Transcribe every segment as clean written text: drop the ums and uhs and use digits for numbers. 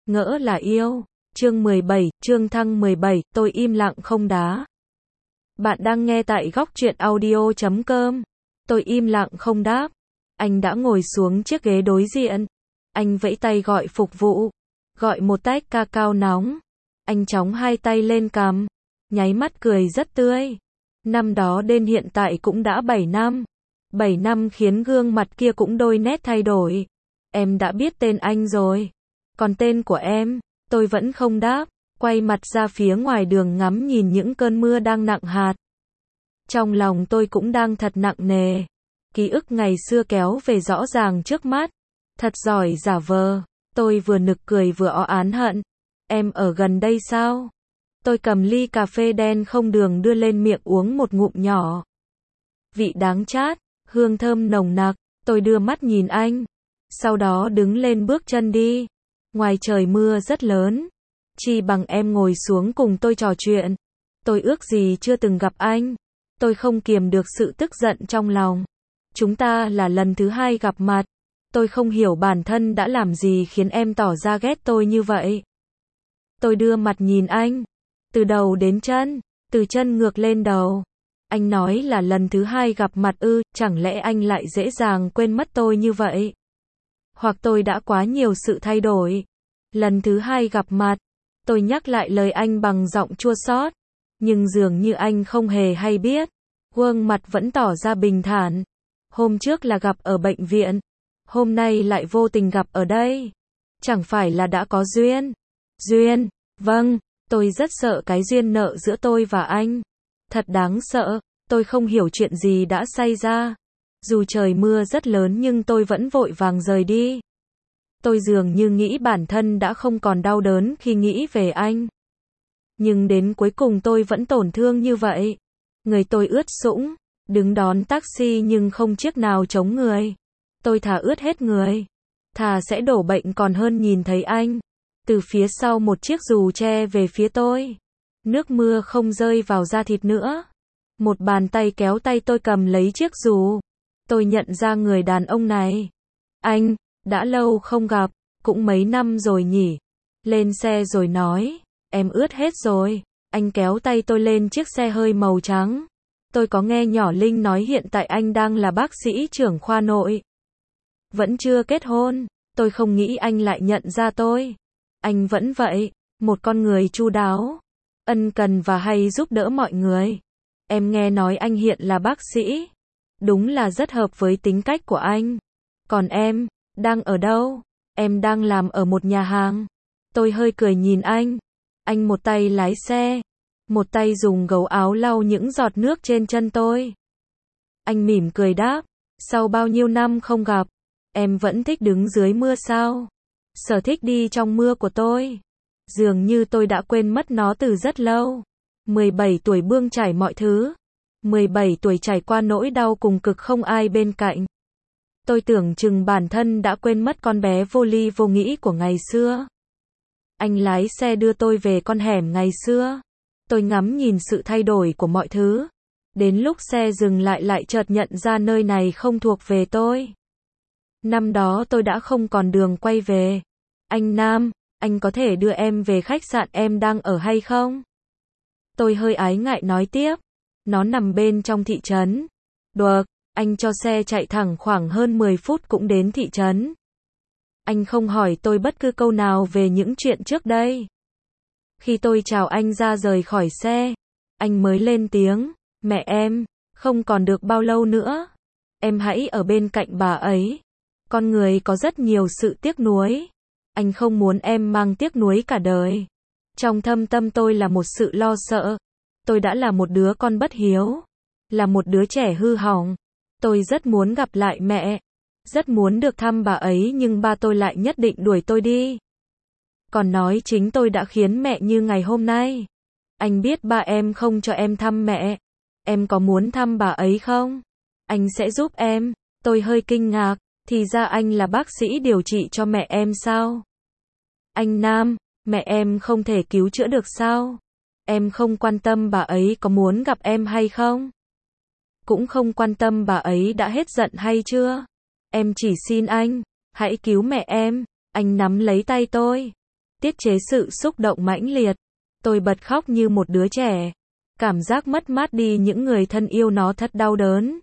Ngỡ là yêu. Chương 17, chương thăng 17, tôi im lặng không đá. Bạn đang nghe tại góc truyện audio.com. Tôi im lặng không đáp. Anh đã ngồi xuống chiếc ghế đối diện. Anh vẫy tay gọi phục vụ. Gọi một tách cacao nóng. Anh chóng hai tay lên cằm. Nháy mắt cười rất tươi. Năm đó đến hiện tại cũng đã 7 năm. 7 năm khiến gương mặt kia cũng đôi nét thay đổi. Em đã biết tên anh rồi. Còn tên của em? Tôi vẫn không đáp, quay mặt ra phía ngoài đường ngắm nhìn những cơn mưa đang nặng hạt. Trong lòng tôi cũng đang thật nặng nề. Ký ức ngày xưa kéo về rõ ràng trước mắt. Thật giỏi giả vờ. Tôi vừa nực cười vừa oán hận. Em ở gần đây sao? Tôi cầm ly cà phê đen không đường đưa lên miệng uống một ngụm nhỏ. Vị đắng chát, hương thơm nồng nặc. Tôi đưa mắt nhìn anh. Sau đó đứng lên bước chân đi. Ngoài trời mưa rất lớn. Chi bằng em ngồi xuống cùng tôi trò chuyện. Tôi ước gì chưa từng gặp anh. Tôi không kiềm được sự tức giận trong lòng. Chúng ta là lần thứ hai gặp mặt. Tôi không hiểu bản thân đã làm gì khiến em tỏ ra ghét tôi như vậy. Tôi đưa mặt nhìn anh. Từ đầu đến chân. Từ chân ngược lên đầu. Anh nói là lần thứ hai gặp mặt ư, chẳng lẽ anh lại dễ dàng quên mất tôi như vậy? Hoặc tôi đã quá nhiều sự thay đổi. Lần thứ hai gặp mặt, tôi nhắc lại lời anh bằng giọng chua xót, nhưng dường như anh không hề hay biết. Gương mặt vẫn tỏ ra bình thản. Hôm trước là gặp ở bệnh viện, hôm nay lại vô tình gặp ở đây. Chẳng phải là đã có duyên? Duyên? Vâng, tôi rất sợ cái duyên nợ giữa tôi và anh. Thật đáng sợ, tôi không hiểu chuyện gì đã xảy ra. Dù trời mưa rất lớn nhưng tôi vẫn vội vàng rời đi. Tôi dường như nghĩ bản thân đã không còn đau đớn khi nghĩ về anh. Nhưng đến cuối cùng tôi vẫn tổn thương như vậy. Người tôi ướt sũng, đứng đón taxi nhưng không chiếc nào chống người. Tôi thà ướt hết người. Thà sẽ đổ bệnh còn hơn nhìn thấy anh. Từ phía sau một chiếc dù che về phía tôi. Nước mưa không rơi vào da thịt nữa. Một bàn tay kéo tay tôi cầm lấy chiếc dù. Tôi nhận ra người đàn ông này. Anh, đã lâu không gặp, cũng mấy năm rồi nhỉ. Lên xe rồi nói, em ướt hết rồi. Anh kéo tay tôi lên chiếc xe hơi màu trắng. Tôi có nghe nhỏ Linh nói hiện tại anh đang là bác sĩ trưởng khoa nội. Vẫn chưa kết hôn, tôi không nghĩ anh lại nhận ra tôi. Anh vẫn vậy, một con người chu đáo, ân cần và hay giúp đỡ mọi người. Em nghe nói anh hiện là bác sĩ. Đúng là rất hợp với tính cách của anh. Còn em, đang ở đâu? Em đang làm ở một nhà hàng. Tôi hơi cười nhìn anh. Anh một tay lái xe, một tay dùng gấu áo lau những giọt nước trên chân tôi. Anh mỉm cười đáp, sau bao nhiêu năm không gặp, em vẫn thích đứng dưới mưa sao? Sở thích đi trong mưa của tôi. Dường như tôi đã quên mất nó từ rất lâu. 17 tuổi bươn trải mọi thứ. 17 tuổi trải qua nỗi đau cùng cực không ai bên cạnh. Tôi tưởng chừng bản thân đã quên mất con bé vô ly vô nghĩ của ngày xưa. Anh lái xe đưa tôi về con hẻm ngày xưa. Tôi ngắm nhìn sự thay đổi của mọi thứ. Đến lúc xe dừng lại chợt nhận ra nơi này không thuộc về tôi. Năm đó tôi đã không còn đường quay về. Anh Nam, anh có thể đưa em về khách sạn em đang ở hay không? Tôi hơi ái ngại nói tiếp. Nó nằm bên trong thị trấn. Được, anh cho xe chạy thẳng khoảng hơn 10 phút cũng đến thị trấn. Anh không hỏi tôi bất cứ câu nào về những chuyện trước đây. Khi tôi chào anh ra rời khỏi xe, anh mới lên tiếng, mẹ em, không còn được bao lâu nữa. Em hãy ở bên cạnh bà ấy. Con người có rất nhiều sự tiếc nuối. Anh không muốn em mang tiếc nuối cả đời. Trong thâm tâm tôi là một sự lo sợ. Tôi đã là một đứa con bất hiếu. Là một đứa trẻ hư hỏng. Tôi rất muốn gặp lại mẹ. Rất muốn được thăm bà ấy nhưng ba tôi lại nhất định đuổi tôi đi. Còn nói chính tôi đã khiến mẹ như ngày hôm nay. Anh biết ba em không cho em thăm mẹ. Em có muốn thăm bà ấy không? Anh sẽ giúp em. Tôi hơi kinh ngạc. Thì ra anh là bác sĩ điều trị cho mẹ em sao? Anh Nam, mẹ em không thể cứu chữa được sao? Em không quan tâm bà ấy có muốn gặp em hay không? Cũng không quan tâm bà ấy đã hết giận hay chưa? Em chỉ xin anh, hãy cứu mẹ em. Anh nắm lấy tay tôi. tiết chế sự xúc động mãnh liệt. Tôi bật khóc như một đứa trẻ. Cảm giác mất mát đi những người thân yêu nó thật đau đớn.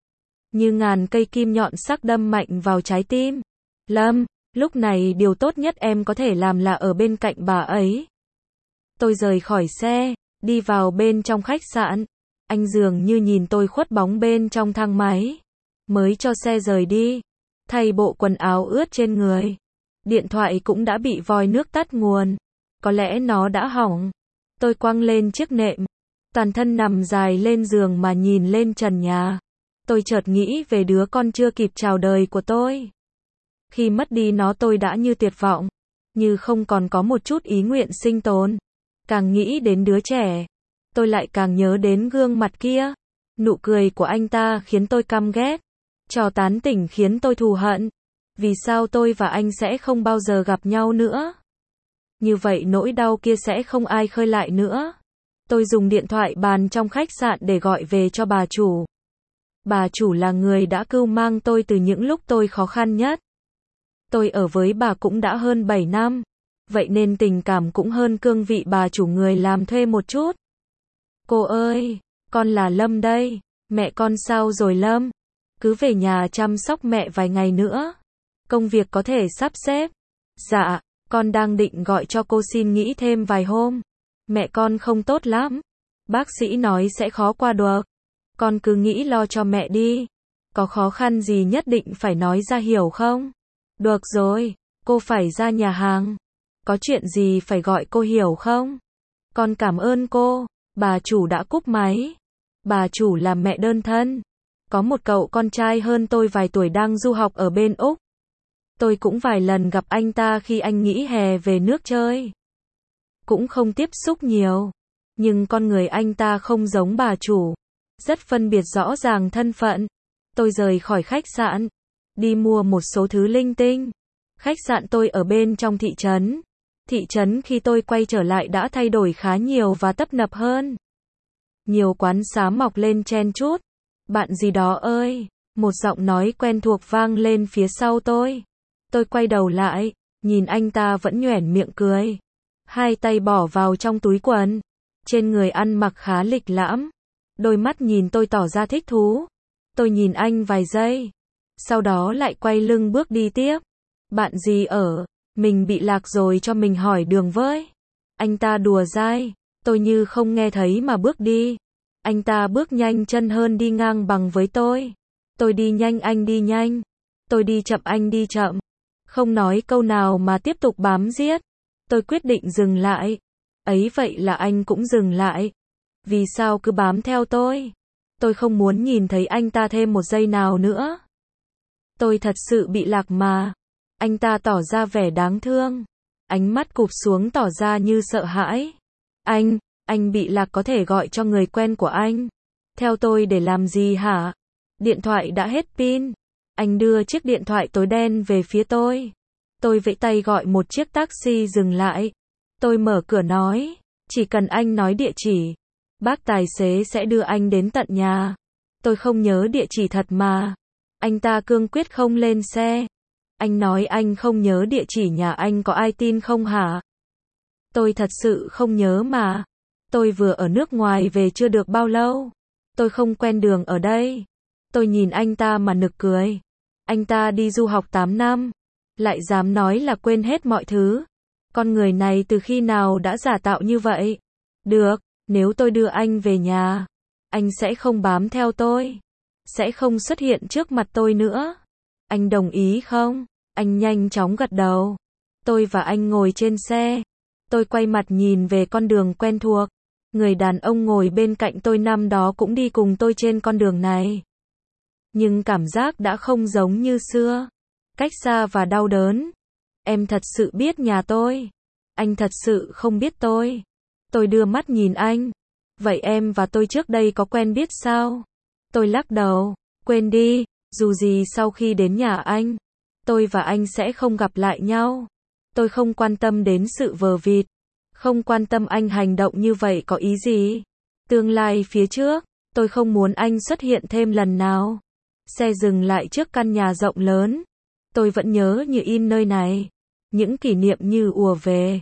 Như ngàn cây kim nhọn sắc đâm mạnh vào trái tim. Lâm, lúc này điều tốt nhất em có thể làm là ở bên cạnh bà ấy. Tôi rời khỏi xe, đi vào bên trong khách sạn. Anh dường như nhìn tôi khuất bóng bên trong thang máy. Mới cho xe rời đi. Thay bộ quần áo ướt trên người. Điện thoại cũng đã bị vòi nước tắt nguồn. Có lẽ nó đã hỏng. Tôi quăng lên chiếc nệm. Toàn thân nằm dài lên giường mà nhìn lên trần nhà. Tôi chợt nghĩ về đứa con chưa kịp chào đời của tôi. Khi mất đi nó tôi đã như tuyệt vọng. Như không còn có một chút ý nguyện sinh tồn. Càng nghĩ đến đứa trẻ, tôi lại càng nhớ đến gương mặt kia. Nụ cười của anh ta khiến tôi căm ghét. Trò tán tỉnh khiến tôi thù hận. Vì sao tôi và anh sẽ không bao giờ gặp nhau nữa? Như vậy nỗi đau kia sẽ không ai khơi lại nữa. Tôi dùng điện thoại bàn trong khách sạn để gọi về cho bà chủ. Bà chủ là người đã cưu mang tôi từ những lúc tôi khó khăn nhất. Tôi ở với bà cũng đã hơn 7 năm. Vậy nên tình cảm cũng hơn cương vị bà chủ người làm thuê một chút. Cô ơi, con là Lâm đây. Mẹ con sao rồi Lâm? Cứ về nhà chăm sóc mẹ vài ngày nữa. Công việc có thể sắp xếp. Dạ, con đang định gọi cho cô xin nghỉ thêm vài hôm. Mẹ con không tốt lắm. Bác sĩ nói sẽ khó qua được. Con cứ nghĩ lo cho mẹ đi. Có khó khăn gì nhất định phải nói ra hiểu không? Được rồi, cô phải ra nhà hàng. Có chuyện gì phải gọi cô hiểu không? Con cảm ơn cô. Bà chủ đã cúp máy. Bà chủ là mẹ đơn thân. Có một cậu con trai hơn tôi vài tuổi đang du học ở bên Úc. Tôi cũng vài lần gặp anh ta khi anh nghỉ hè về nước chơi. Cũng không tiếp xúc nhiều. Nhưng con người anh ta không giống bà chủ. Rất phân biệt rõ ràng thân phận. Tôi rời khỏi khách sạn. Đi mua một số thứ linh tinh. Khách sạn tôi ở bên trong thị trấn. Thị trấn khi tôi quay trở lại đã thay đổi khá nhiều và tấp nập hơn. Nhiều quán xá mọc lên chen chúc. Bạn gì đó ơi, một giọng nói quen thuộc vang lên phía sau tôi. Tôi quay đầu lại, nhìn anh ta vẫn nhoẻn miệng cười. Hai tay bỏ vào trong túi quần. Trên người ăn mặc khá lịch lãm. Đôi mắt nhìn tôi tỏ ra thích thú. Tôi nhìn anh vài giây. Sau đó lại quay lưng bước đi tiếp. Bạn gì ở? Mình bị lạc rồi cho mình hỏi đường với. Anh ta đùa dai. Tôi như không nghe thấy mà bước đi. Anh ta bước nhanh chân hơn đi ngang bằng với tôi. Tôi đi nhanh anh đi nhanh. Tôi đi chậm anh đi chậm. Không nói câu nào mà tiếp tục bám giết. Tôi quyết định dừng lại. Ấy vậy là anh cũng dừng lại. Vì sao cứ bám theo tôi? Tôi không muốn nhìn thấy anh ta thêm một giây nào nữa. Tôi thật sự bị lạc mà. Anh ta tỏ ra vẻ đáng thương. Ánh mắt cụp xuống tỏ ra như sợ hãi. Anh bị lạc có thể gọi cho người quen của anh. Theo tôi để làm gì hả? Điện thoại đã hết pin. Anh đưa chiếc điện thoại tối đen về phía tôi. Tôi vẫy tay gọi một chiếc taxi dừng lại. Tôi mở cửa nói, chỉ cần anh nói địa chỉ, bác tài xế sẽ đưa anh đến tận nhà. Tôi không nhớ địa chỉ thật mà. Anh ta cương quyết không lên xe. Anh nói anh không nhớ địa chỉ nhà anh có ai tin không hả? Tôi thật sự không nhớ mà. Tôi vừa ở nước ngoài về chưa được bao lâu. Tôi không quen đường ở đây. Tôi nhìn anh ta mà nực cười. Anh ta đi du học 8 năm. Lại dám nói là quên hết mọi thứ. Con người này từ khi nào đã giả tạo như vậy? Được, nếu tôi đưa anh về nhà, anh sẽ không bám theo tôi. Sẽ không xuất hiện trước mặt tôi nữa. Anh đồng ý không? Anh nhanh chóng gật đầu. Tôi và anh ngồi trên xe. Tôi quay mặt nhìn về con đường quen thuộc. Người đàn ông ngồi bên cạnh tôi năm đó cũng đi cùng tôi trên con đường này. Nhưng cảm giác đã không giống như xưa. Cách xa và đau đớn. Em thật sự biết nhà tôi. Anh thật sự không biết tôi. Tôi đưa mắt nhìn anh. Vậy em và tôi trước đây có quen biết sao? Tôi lắc đầu. Quên đi, dù gì sau khi đến nhà anh, tôi và anh sẽ không gặp lại nhau. Tôi không quan tâm đến sự vờ vịt. Không quan tâm anh hành động như vậy có ý gì. Tương lai phía trước, tôi không muốn anh xuất hiện thêm lần nào. Xe dừng lại trước căn nhà rộng lớn. Tôi vẫn nhớ như in nơi này. Những kỷ niệm như ùa về.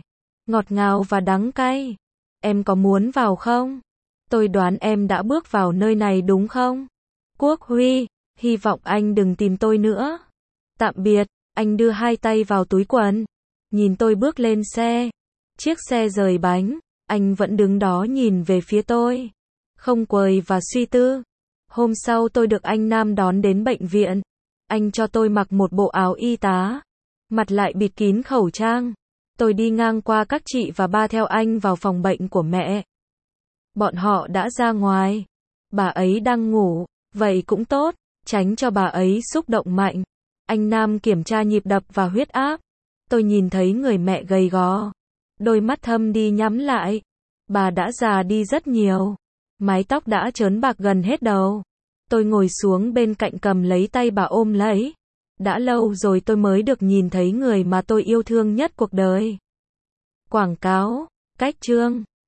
ngọt ngào và đắng cay. Em có muốn vào không? Tôi đoán em đã bước vào nơi này đúng không? Quốc Huy, hy vọng anh đừng tìm tôi nữa. Tạm biệt, anh đưa hai tay vào túi quần. Nhìn tôi bước lên xe. Chiếc xe rời bánh, anh vẫn đứng đó nhìn về phía tôi. Không quầy và suy tư. Hôm sau tôi được anh Nam đón đến bệnh viện. Anh cho tôi mặc một bộ áo y tá. Mặt lại bịt kín khẩu trang. Tôi đi ngang qua các chị và ba theo anh vào phòng bệnh của mẹ. Bọn họ đã ra ngoài. Bà ấy đang ngủ, vậy cũng tốt, tránh cho bà ấy xúc động mạnh. Anh Nam kiểm tra nhịp đập và huyết áp. Tôi nhìn thấy người mẹ gầy gò. Đôi mắt thâm đi nhắm lại. Bà đã già đi rất nhiều. Mái tóc đã trớn bạc gần hết đầu. Tôi ngồi xuống bên cạnh cầm lấy tay bà ôm lấy. Đã lâu rồi tôi mới được nhìn thấy người mà tôi yêu thương nhất cuộc đời. Quảng cáo, cách chương.